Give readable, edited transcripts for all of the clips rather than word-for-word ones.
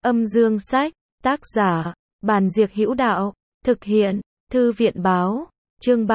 Âm dương sách, tác giả, Bàn Diệc Hữu Đạo, thực hiện, Thư viện báo, chương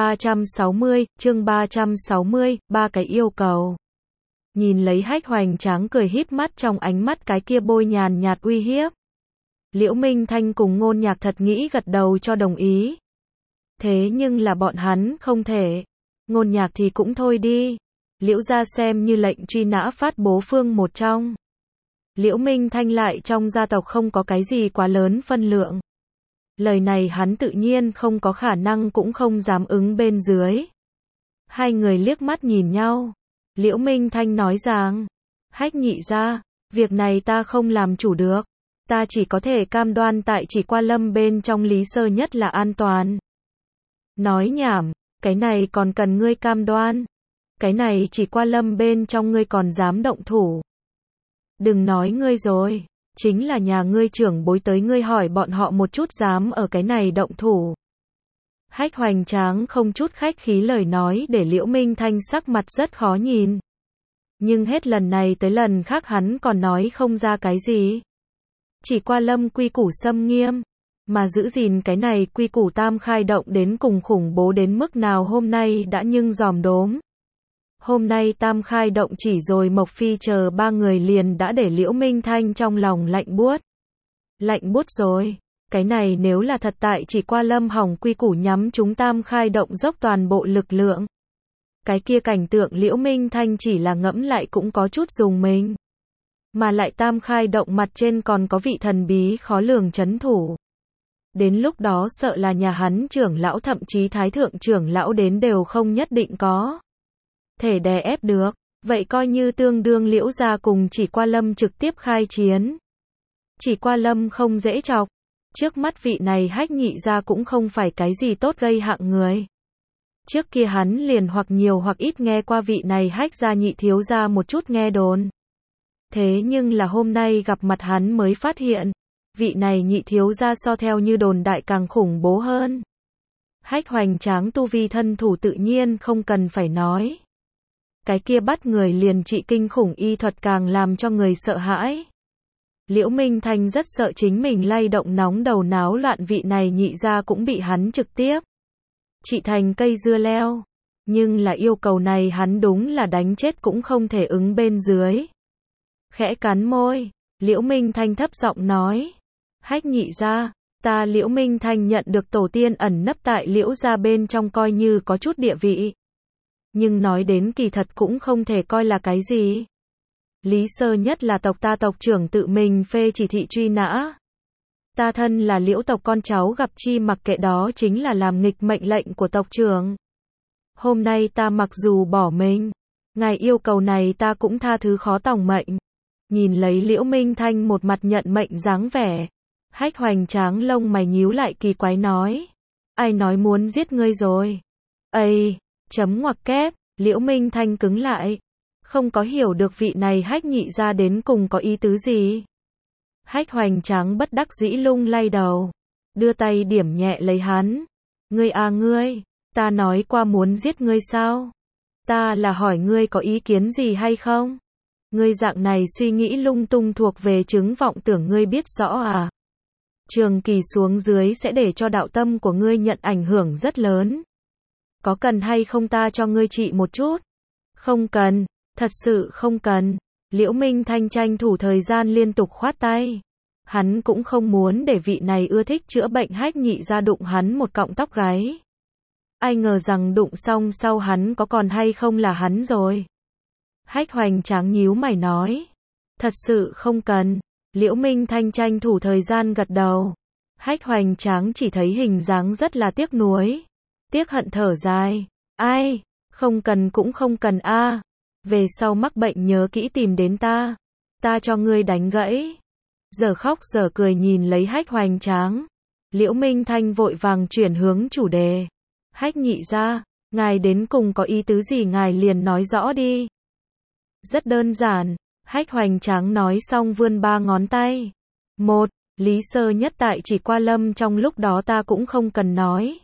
360, ba cái yêu cầu. Nhìn lấy Hách Hoành Tráng cười híp mắt trong ánh mắt cái kia bôi nhàn nhạt uy hiếp. Liễu Minh Thanh cùng Ngôn Nhạc thật nghĩ gật đầu cho đồng ý. Thế nhưng là bọn hắn không thể. Ngôn Nhạc thì cũng thôi đi. Liễu gia xem như lệnh truy nã phát bố phương một trong. Liễu Minh Thanh lại trong gia tộc không có cái gì quá lớn phân lượng. Lời này hắn tự nhiên không có khả năng cũng không dám ứng bên dưới. Hai người liếc mắt nhìn nhau. Liễu Minh Thanh nói rằng, Hách nhị gia, việc này ta không làm chủ được. Ta chỉ có thể cam đoan tại Chỉ Qua Lâm bên trong Lý Sơ nhất là an toàn. Nói nhảm, cái này còn cần ngươi cam đoan. Cái này Chỉ Qua Lâm bên trong ngươi còn dám động thủ. Đừng nói ngươi rồi, chính là nhà ngươi trưởng bối tới ngươi hỏi bọn họ một chút dám ở cái này động thủ. Hách Hoành Tráng không chút khách khí lời nói để Liễu Minh Thanh sắc mặt rất khó nhìn. Nhưng hết lần này tới lần khác hắn còn nói không ra cái gì. Chỉ Qua Lâm quy củ xâm nghiêm, mà giữ gìn cái này quy củ tam khai động đến cùng khủng bố đến mức nào hôm nay đã nhưng dòm đốm. Hôm nay tam khai động chỉ rồi Mộc Phi chờ ba người liền đã để Liễu Minh Thanh trong lòng lạnh buốt. Lạnh buốt rồi, cái này nếu là thật tại Chỉ Qua Lâm hỏng quy củ nhắm chúng tam khai động dốc toàn bộ lực lượng. Cái kia cảnh tượng Liễu Minh Thanh chỉ là ngẫm lại cũng có chút dùng mình. Mà lại tam khai động mặt trên còn có vị thần bí khó lường trấn thủ. Đến lúc đó sợ là nhà hắn trưởng lão thậm chí thái thượng trưởng lão đến đều không nhất định có thể đè ép được, vậy coi như tương đương Liễu gia cùng Chỉ Qua Lâm trực tiếp khai chiến. Chỉ Qua Lâm không dễ chọc, trước mắt vị này Hách nhị gia cũng không phải cái gì tốt gây hạng người. Trước kia hắn liền hoặc nhiều hoặc ít nghe qua vị này Hách gia nhị thiếu gia một chút nghe đồn. Thế nhưng là hôm nay gặp mặt hắn mới phát hiện, vị này nhị thiếu gia so theo như đồn đại càng khủng bố hơn. Hách Hoành Tráng tu vi thân thủ tự nhiên không cần phải nói. Cái kia bắt người liền trị kinh khủng y thuật càng làm cho người sợ hãi. Liễu Minh Thanh rất sợ chính mình lay động nóng đầu náo loạn vị này nhị gia cũng bị hắn trực tiếp trị thành cây dưa leo. Nhưng là yêu cầu này hắn đúng là đánh chết cũng không thể ứng bên dưới. Khẽ cắn môi, Liễu Minh Thanh thấp giọng nói. Hách nhị gia, ta Liễu Minh Thanh nhận được tổ tiên ẩn nấp tại Liễu gia bên trong coi như có chút địa vị. Nhưng nói đến kỳ thật cũng không thể coi là cái gì. Lý Sơ nhất là tộc ta tộc trưởng tự mình phê chỉ thị truy nã. Ta thân là Liễu tộc con cháu gặp chi mặc kệ đó chính là làm nghịch mệnh lệnh của tộc trưởng. Hôm nay ta mặc dù bỏ mình, ngài yêu cầu này ta cũng tha thứ khó tòng mệnh. Nhìn lấy Liễu Minh Thanh một mặt nhận mệnh dáng vẻ. Hách Hoành Tráng lông mày nhíu lại kỳ quái nói. Ai nói muốn giết ngươi rồi? Ây, chấm ngoặc kép, Liễu Minh Thanh cứng lại. Không có hiểu được vị này Hách nhị gia đến cùng có ý tứ gì. Hách Hoành Tráng bất đắc dĩ lung lay đầu. Đưa tay điểm nhẹ lấy hắn. Ngươi à ngươi, ta nói qua muốn giết ngươi sao? Ta là hỏi ngươi có ý kiến gì hay không? Ngươi dạng này suy nghĩ lung tung thuộc về chứng vọng tưởng ngươi biết rõ à? Trường kỳ xuống dưới sẽ để cho đạo tâm của ngươi nhận ảnh hưởng rất lớn. Có cần hay không ta cho ngươi trị một chút? Không cần, thật sự không cần. Liễu Minh Thanh tranh thủ thời gian liên tục khoát tay. Hắn cũng không muốn để vị này ưa thích chữa bệnh Hách nhị gia đụng hắn một cọng tóc gáy. Ai ngờ rằng đụng xong sau hắn có còn hay không là hắn rồi. Hách Hoành Tráng nhíu mày nói. Thật sự không cần. Liễu Minh Thanh tranh thủ thời gian gật đầu. Hách Hoành Tráng chỉ thấy hình dáng rất là tiếc nuối. Tiếc hận thở dài. Ai, không cần cũng không cần a. Về sau mắc bệnh nhớ kỹ tìm đến ta. Ta cho ngươi đánh gãy. Giờ khóc giờ cười nhìn lấy Hách Hoành Tráng. Liễu Minh Thanh vội vàng chuyển hướng chủ đề. Hách nhị gia, ngài đến cùng có ý tứ gì ngài liền nói rõ đi. Rất đơn giản, Hách Hoành Tráng nói xong vươn ba ngón tay. Một, Lý Sơ nhất tại Chỉ Qua Lâm trong lúc đó ta cũng không cần nói.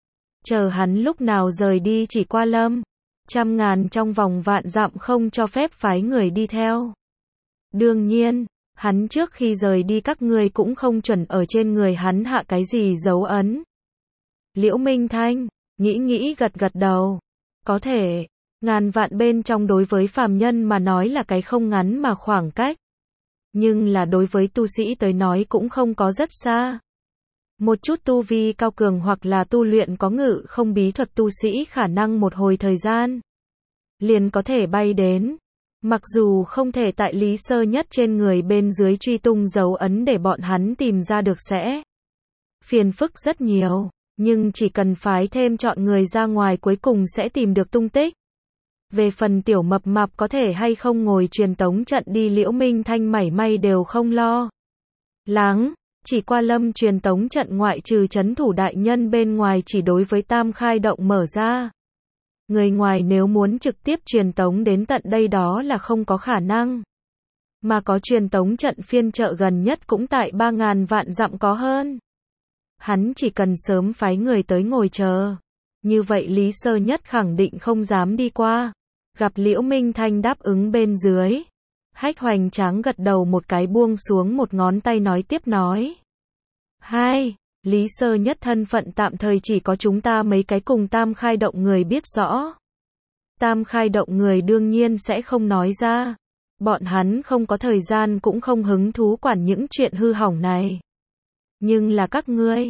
Chờ hắn lúc nào rời đi Chỉ Qua Lâm, 100.000 trong vòng vạn dặm không cho phép phái người đi theo. Đương nhiên, Hắn trước khi rời đi các ngươi cũng không chuẩn ở trên người hắn hạ cái gì dấu ấn. Liễu Minh Thanh, nghĩ gật gật đầu. Có thể, ngàn vạn bên trong đối với phàm nhân mà nói là cái không ngắn mà khoảng cách. Nhưng là đối với tu sĩ tới nói cũng không có rất xa. Một chút tu vi cao cường hoặc là tu luyện có ngự không bí thuật tu sĩ khả năng một hồi thời gian liền có thể bay đến. Mặc dù không thể tại Lý Sơ Nhất trên người bên dưới truy tung dấu ấn để bọn hắn tìm ra được sẽ phiền phức rất nhiều, nhưng chỉ cần phái thêm chọn người ra ngoài cuối cùng sẽ tìm được tung tích. Về phần tiểu mập mạp có thể hay không ngồi truyền tống trận đi Liễu Minh Thanh mảy may đều không lo lắng. Chỉ qua Lâm truyền tống trận ngoại trừ trấn thủ đại nhân bên ngoài chỉ đối với Tam Khai động mở ra. Người ngoài nếu muốn trực tiếp truyền tống đến tận đây đó là không có khả năng. Mà có truyền tống trận phiên chợ gần nhất cũng tại 3.000 vạn dặm có hơn. Hắn chỉ cần sớm phái người tới ngồi chờ. Như vậy Lý Sơ Nhất khẳng định không dám đi qua. Gặp Liễu Minh Thanh đáp ứng bên dưới. Hách Hoành Tráng gật đầu một cái buông xuống một ngón tay nói tiếp nói. Hai, Lý Sơ Nhất thân phận tạm thời chỉ có chúng ta mấy cái cùng Tam Khai động người biết rõ. Tam Khai động người đương nhiên sẽ không nói ra. Bọn hắn không có thời gian cũng không hứng thú quản những chuyện hư hỏng này. Nhưng là các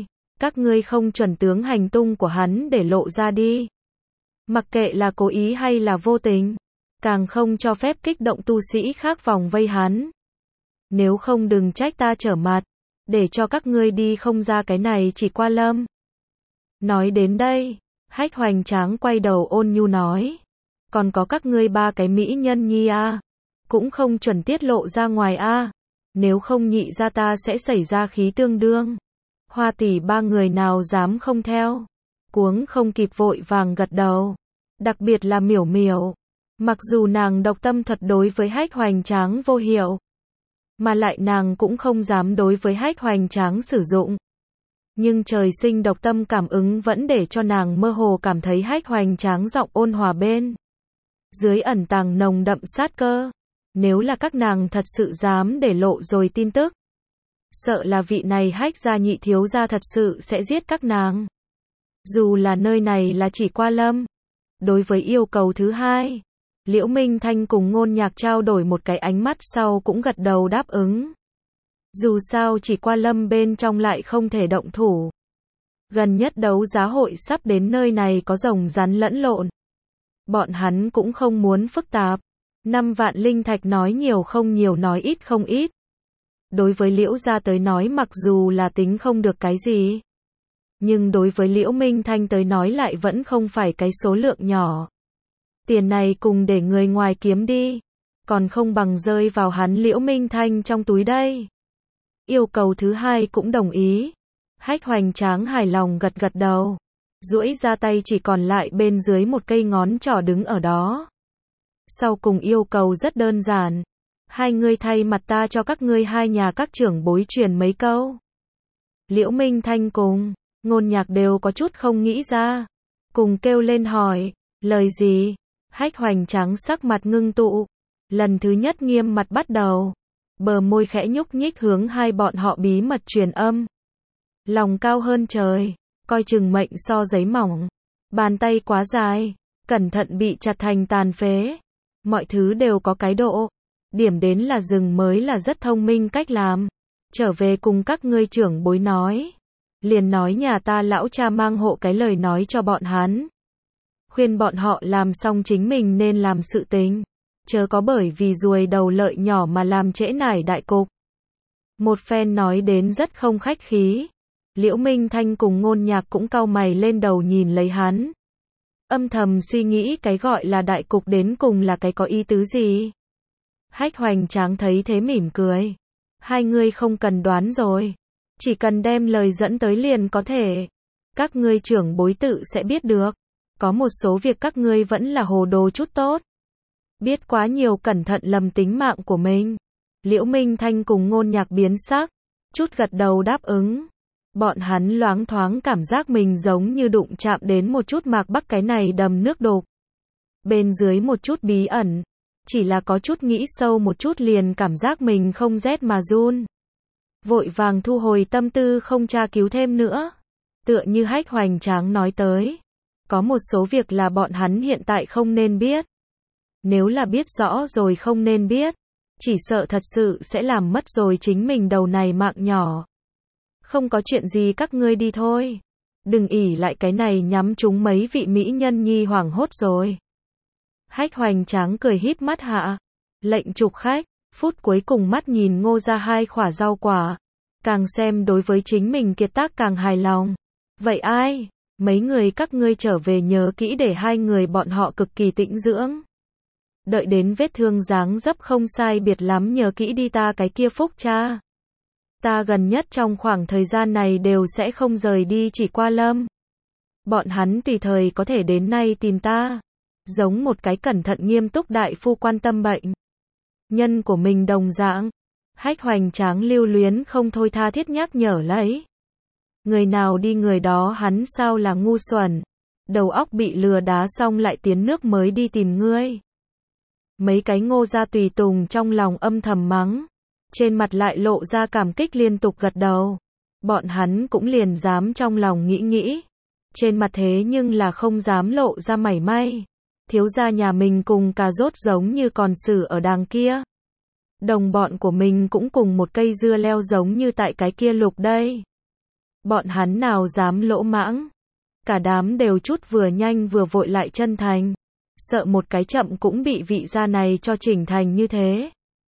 ngươi không chuẩn tướng hành tung của hắn để lộ ra đi. Mặc kệ là cố ý hay là vô tình. Càng không cho phép kích động tu sĩ khác vòng vây hắn. Nếu không đừng trách ta trở mặt. Để cho các ngươi đi không ra cái này chỉ qua Lâm. Nói đến đây, Hách Hoành Tráng quay đầu ôn nhu nói. Còn có các ngươi ba cái mỹ nhân nhi a, cũng không chuẩn tiết lộ ra ngoài a. Nếu không nhị ra ta sẽ xảy ra khí tương đương. Hoa tỷ ba người nào dám không theo. Cuống không kịp vội vàng gật đầu. Đặc biệt là Miểu Miểu. Mặc dù nàng độc tâm thuật đối với Hách Hoành Tráng vô hiệu. Mà lại nàng cũng không dám đối với Hách Hoành Tráng sử dụng. Nhưng trời sinh độc tâm cảm ứng vẫn để cho nàng mơ hồ cảm thấy Hách Hoành Tráng giọng ôn hòa bên dưới ẩn tàng nồng đậm sát cơ. Nếu là các nàng thật sự dám để lộ rồi tin tức, sợ là vị này Hách gia nhị thiếu gia thật sự sẽ giết các nàng. Dù là nơi này là chỉ qua Lâm. Đối với yêu cầu thứ hai, Liễu Minh Thanh cùng Ngôn Nhạc trao đổi một cái ánh mắt sau cũng gật đầu đáp ứng. Dù sao chỉ qua Lâm bên trong lại không thể động thủ. Gần nhất đấu giá hội sắp đến nơi này có rồng rắn lẫn lộn. Bọn hắn cũng không muốn phức tạp. 5 vạn linh thạch nói nhiều không nhiều nói ít không ít. Đối với Liễu gia tới nói mặc dù là tính không được cái gì. Nhưng đối với Liễu Minh Thanh tới nói lại vẫn không phải cái số lượng nhỏ. Tiền này cùng để người ngoài kiếm đi. Còn không bằng rơi vào hắn Liễu Minh Thanh trong túi đây. Yêu cầu thứ hai cũng đồng ý. Hách Hoành Tráng hài lòng gật gật đầu. Duỗi ra tay chỉ còn lại bên dưới một cây ngón trỏ đứng ở đó. Sau cùng yêu cầu rất đơn giản. Hai ngươi thay mặt ta cho các ngươi hai nhà các trưởng bối truyền mấy câu. Liễu Minh Thanh cùng Ngôn Nhạc đều có chút không nghĩ ra. Cùng kêu lên hỏi. Lời gì? Hách Hoành Tráng sắc mặt ngưng tụ. Lần thứ nhất nghiêm mặt bắt đầu. Bờ môi khẽ nhúc nhích hướng hai bọn họ bí mật truyền âm. Lòng cao hơn trời. Coi chừng mệnh so giấy mỏng. Bàn tay quá dài. Cẩn thận bị chặt thành tàn phế. Mọi thứ đều có cái độ. Điểm đến là dừng mới là rất thông minh cách làm. Trở về cùng các ngươi trưởng bối nói. Liền nói nhà ta lão cha mang hộ cái lời nói cho bọn hắn. Khuyên bọn họ làm xong chính mình nên làm sự tình. Chớ có bởi vì ruồi đầu lợi nhỏ mà làm trễ nải đại cục. Một phen nói đến rất không khách khí. Liễu Minh Thanh cùng Ngôn Nhạc cũng cau mày lên đầu nhìn lấy hắn. Âm thầm suy nghĩ cái gọi là đại cục đến cùng là cái có ý tứ gì. Hách Hoành Tráng thấy thế mỉm cười. Hai ngươi không cần đoán rồi. Chỉ cần đem lời dẫn tới liền có thể. Các ngươi trưởng bối tự sẽ biết được. Có một số việc các ngươi vẫn là hồ đồ chút tốt. Biết quá nhiều cẩn thận lầm tính mạng của mình. Liễu Minh Thanh cùng Ngôn Nhạc biến sắc. Chút gật đầu đáp ứng. Bọn hắn loáng thoáng cảm giác mình giống như đụng chạm đến một chút Mạc Bắc cái này đầm nước đục. Bên dưới một chút bí ẩn. chỉ là có chút nghĩ sâu một chút liền cảm giác mình không rét mà run. Vội vàng thu hồi tâm tư không tra cứu thêm nữa. Tựa như Hách hoành tráng nói tới. Có một số việc là bọn hắn hiện tại không nên biết. Nếu là biết rõ rồi không nên biết, chỉ sợ thật sự sẽ làm mất rồi chính mình đầu này mạng nhỏ. Không có chuyện gì các ngươi đi thôi. Đừng ỷ lại cái này nhắm trúng mấy vị mỹ nhân nhi hoảng hốt rồi. Hách hoành tráng cười híp mắt hạ. Lệnh chụp khách, phút cuối cùng mắt nhìn Ngô ra hai khỏa rau quả. Càng xem đối với chính mình kiệt tác càng hài lòng. Vậy ai? Mấy người các ngươi trở về nhớ kỹ để hai người bọn họ cực kỳ tĩnh dưỡng. Đợi đến vết thương dáng dấp không sai biệt lắm nhớ kỹ đi ta cái kia Phúc cha. Ta gần nhất trong khoảng thời gian này đều sẽ không rời đi chỉ qua Lâm. Bọn hắn tùy thời có thể đến nay tìm ta. Giống một cái cẩn thận nghiêm túc đại phu quan tâm bệnh nhân của mình đồng dạng. Hách hoành tráng lưu luyến không thôi tha thiết nhắc nhở lấy. Người nào đi người đó hắn sao là ngu xuẩn. Đầu óc bị lừa đá xong lại tiến nước mới đi tìm ngươi. Mấy cái Ngô gia tùy tùng trong lòng âm thầm mắng. Trên mặt lại lộ ra cảm kích liên tục gật đầu. Bọn hắn cũng liền dám trong lòng nghĩ nghĩ. Trên mặt thế nhưng là không dám lộ ra mảy may. Thiếu gia nhà mình cùng cà rốt giống như còn xử ở đàng kia. Đồng bọn của mình cũng cùng một cây dưa leo giống như tại cái kia lục đây. Bọn hắn nào dám lỗ mãng. Cả đám đều chút vừa nhanh vừa vội lại chân thành. Sợ một cái chậm cũng bị vị gia này cho chỉnh thành như thế.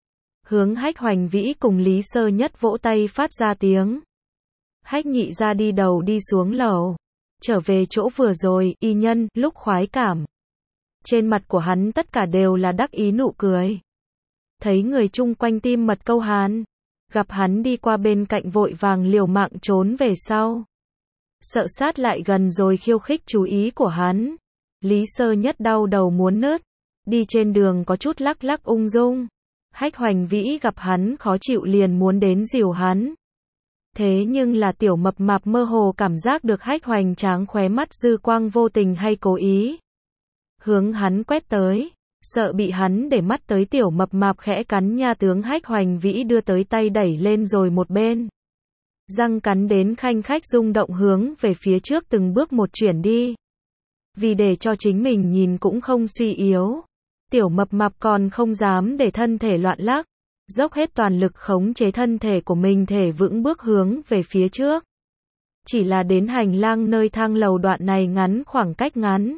Hướng Hách hoành vĩ cùng Lý Sơ Nhất vỗ tay phát ra tiếng. Hách nhị ra đi đầu đi xuống lầu. Trở về chỗ vừa rồi, y nhân, lúc khoái cảm. Trên mặt của hắn tất cả đều là đắc ý nụ cười. Thấy người chung quanh tim mật câu hán. Gặp hắn đi qua bên cạnh vội vàng liều mạng trốn về sau. Sợ sát lại gần rồi khiêu khích chú ý của hắn. Lý Sơ Nhất đau đầu muốn nứt. Đi trên đường có chút lắc lắc ung dung. Hách hoành vĩ gặp hắn khó chịu liền muốn đến dìu hắn. Thế nhưng là tiểu mập mạp mơ hồ cảm giác được Hách hoành tráng khóe mắt dư quang vô tình hay cố ý. Hướng hắn quét tới. Sợ bị hắn để mắt tới tiểu mập mạp khẽ cắn nha tướng Hách hoành vĩ đưa tới tay đẩy lên rồi một bên. Răng cắn đến khanh khách rung động hướng về phía trước từng bước một chuyển đi. Vì để cho chính mình nhìn cũng không suy yếu. Tiểu mập mạp còn không dám để thân thể loạn lắc. Dốc hết toàn lực khống chế thân thể của mình thể vững bước hướng về phía trước. Chỉ là đến hành lang nơi thang lầu đoạn này ngắn khoảng cách ngắn.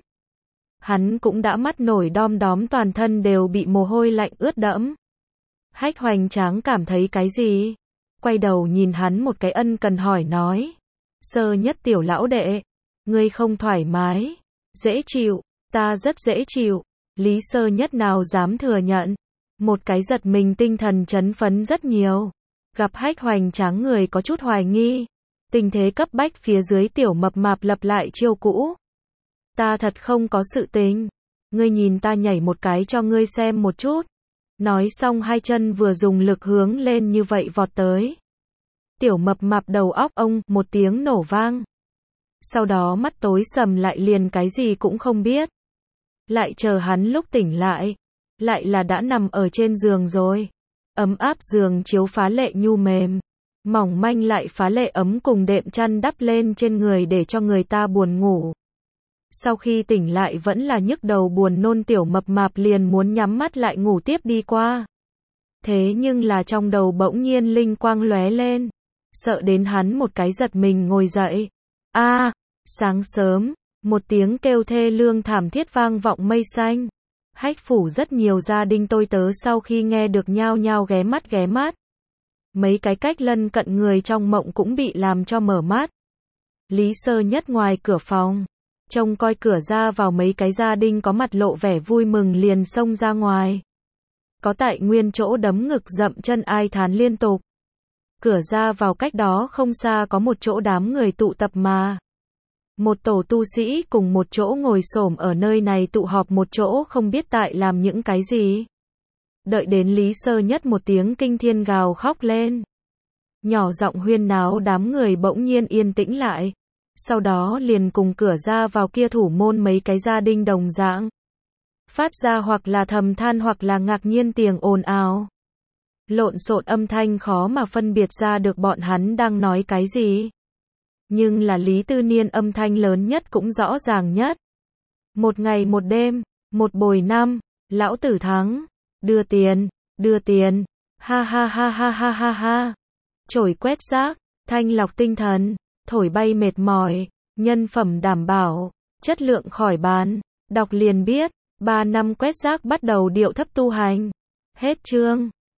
Hắn cũng đã mắt nổi đom đóm toàn thân đều bị mồ hôi lạnh ướt đẫm. Hách hoành tráng cảm thấy cái gì? Quay đầu nhìn hắn một cái ân cần hỏi nói. Sơ Nhất tiểu lão đệ. Ngươi không thoải mái. Dễ chịu. Ta rất dễ chịu. Lý Sơ Nhất nào dám thừa nhận. Một cái giật mình tinh thần chấn phấn rất nhiều. Gặp Hách hoành tráng người có chút hoài nghi. Tình thế cấp bách phía dưới tiểu mập mạp lập lại chiêu cũ. Ta thật không có sự tình. Ngươi nhìn ta nhảy một cái cho ngươi xem một chút. Nói xong hai chân vừa dùng lực hướng lên như vậy vọt tới. Tiểu mập mạp đầu óc ông, một tiếng nổ vang. Sau đó mắt tối sầm lại liền cái gì cũng không biết. Lại chờ hắn lúc tỉnh lại. Lại là đã nằm ở trên giường rồi. Ấm áp giường chiếu phá lệ nhu mềm. Mỏng manh lại phá lệ ấm cùng đệm chăn đắp lên trên người để cho người ta buồn ngủ. Sau khi tỉnh lại vẫn là nhức đầu buồn nôn tiểu mập mạp liền muốn nhắm mắt lại ngủ tiếp đi qua. Thế nhưng là trong đầu bỗng nhiên linh quang lóe lên. Sợ đến hắn một cái giật mình ngồi dậy. Sáng sớm, một tiếng kêu thê lương thảm thiết vang vọng mây xanh. Hách phủ rất nhiều gia đình tôi tớ sau khi nghe được nhao nhao ghé mắt. Mấy cái cách lân cận người trong mộng cũng bị làm cho mở mắt. Lý Sơ Nhất ngoài cửa phòng. Trông coi cửa ra vào mấy cái gia đình có mặt lộ vẻ vui mừng liền xông ra ngoài. Có tại nguyên chỗ đấm ngực dậm chân ai thán liên tục. Cửa ra vào cách đó không xa có một chỗ đám người tụ tập mà. Một tổ tu sĩ cùng một chỗ ngồi xổm ở nơi này tụ họp một chỗ không biết tại làm những cái gì. Đợi đến Lý Sơ Nhất một tiếng kinh thiên gào khóc lên. Nhỏ giọng huyên náo đám người bỗng nhiên yên tĩnh lại. Sau đó liền cùng cửa ra vào kia thủ môn mấy cái gia đình đồng dạng. phát ra hoặc là thầm than hoặc là ngạc nhiên tiếng ồn ào. Lộn xộn âm thanh khó mà phân biệt ra được bọn hắn đang nói cái gì. Nhưng là Lý Tư Niên âm thanh lớn nhất cũng rõ ràng nhất. Một ngày một đêm, một bồi năm, lão tử thắng, đưa tiền, ha ha ha ha ha ha ha. Chổi quét rác, thanh lọc tinh thần, thổi bay mệt mỏi, nhân phẩm đảm bảo, chất lượng khỏi bán, đọc liền biết, 3 năm quét rác bắt đầu điệu thấp tu hành. Hết chương.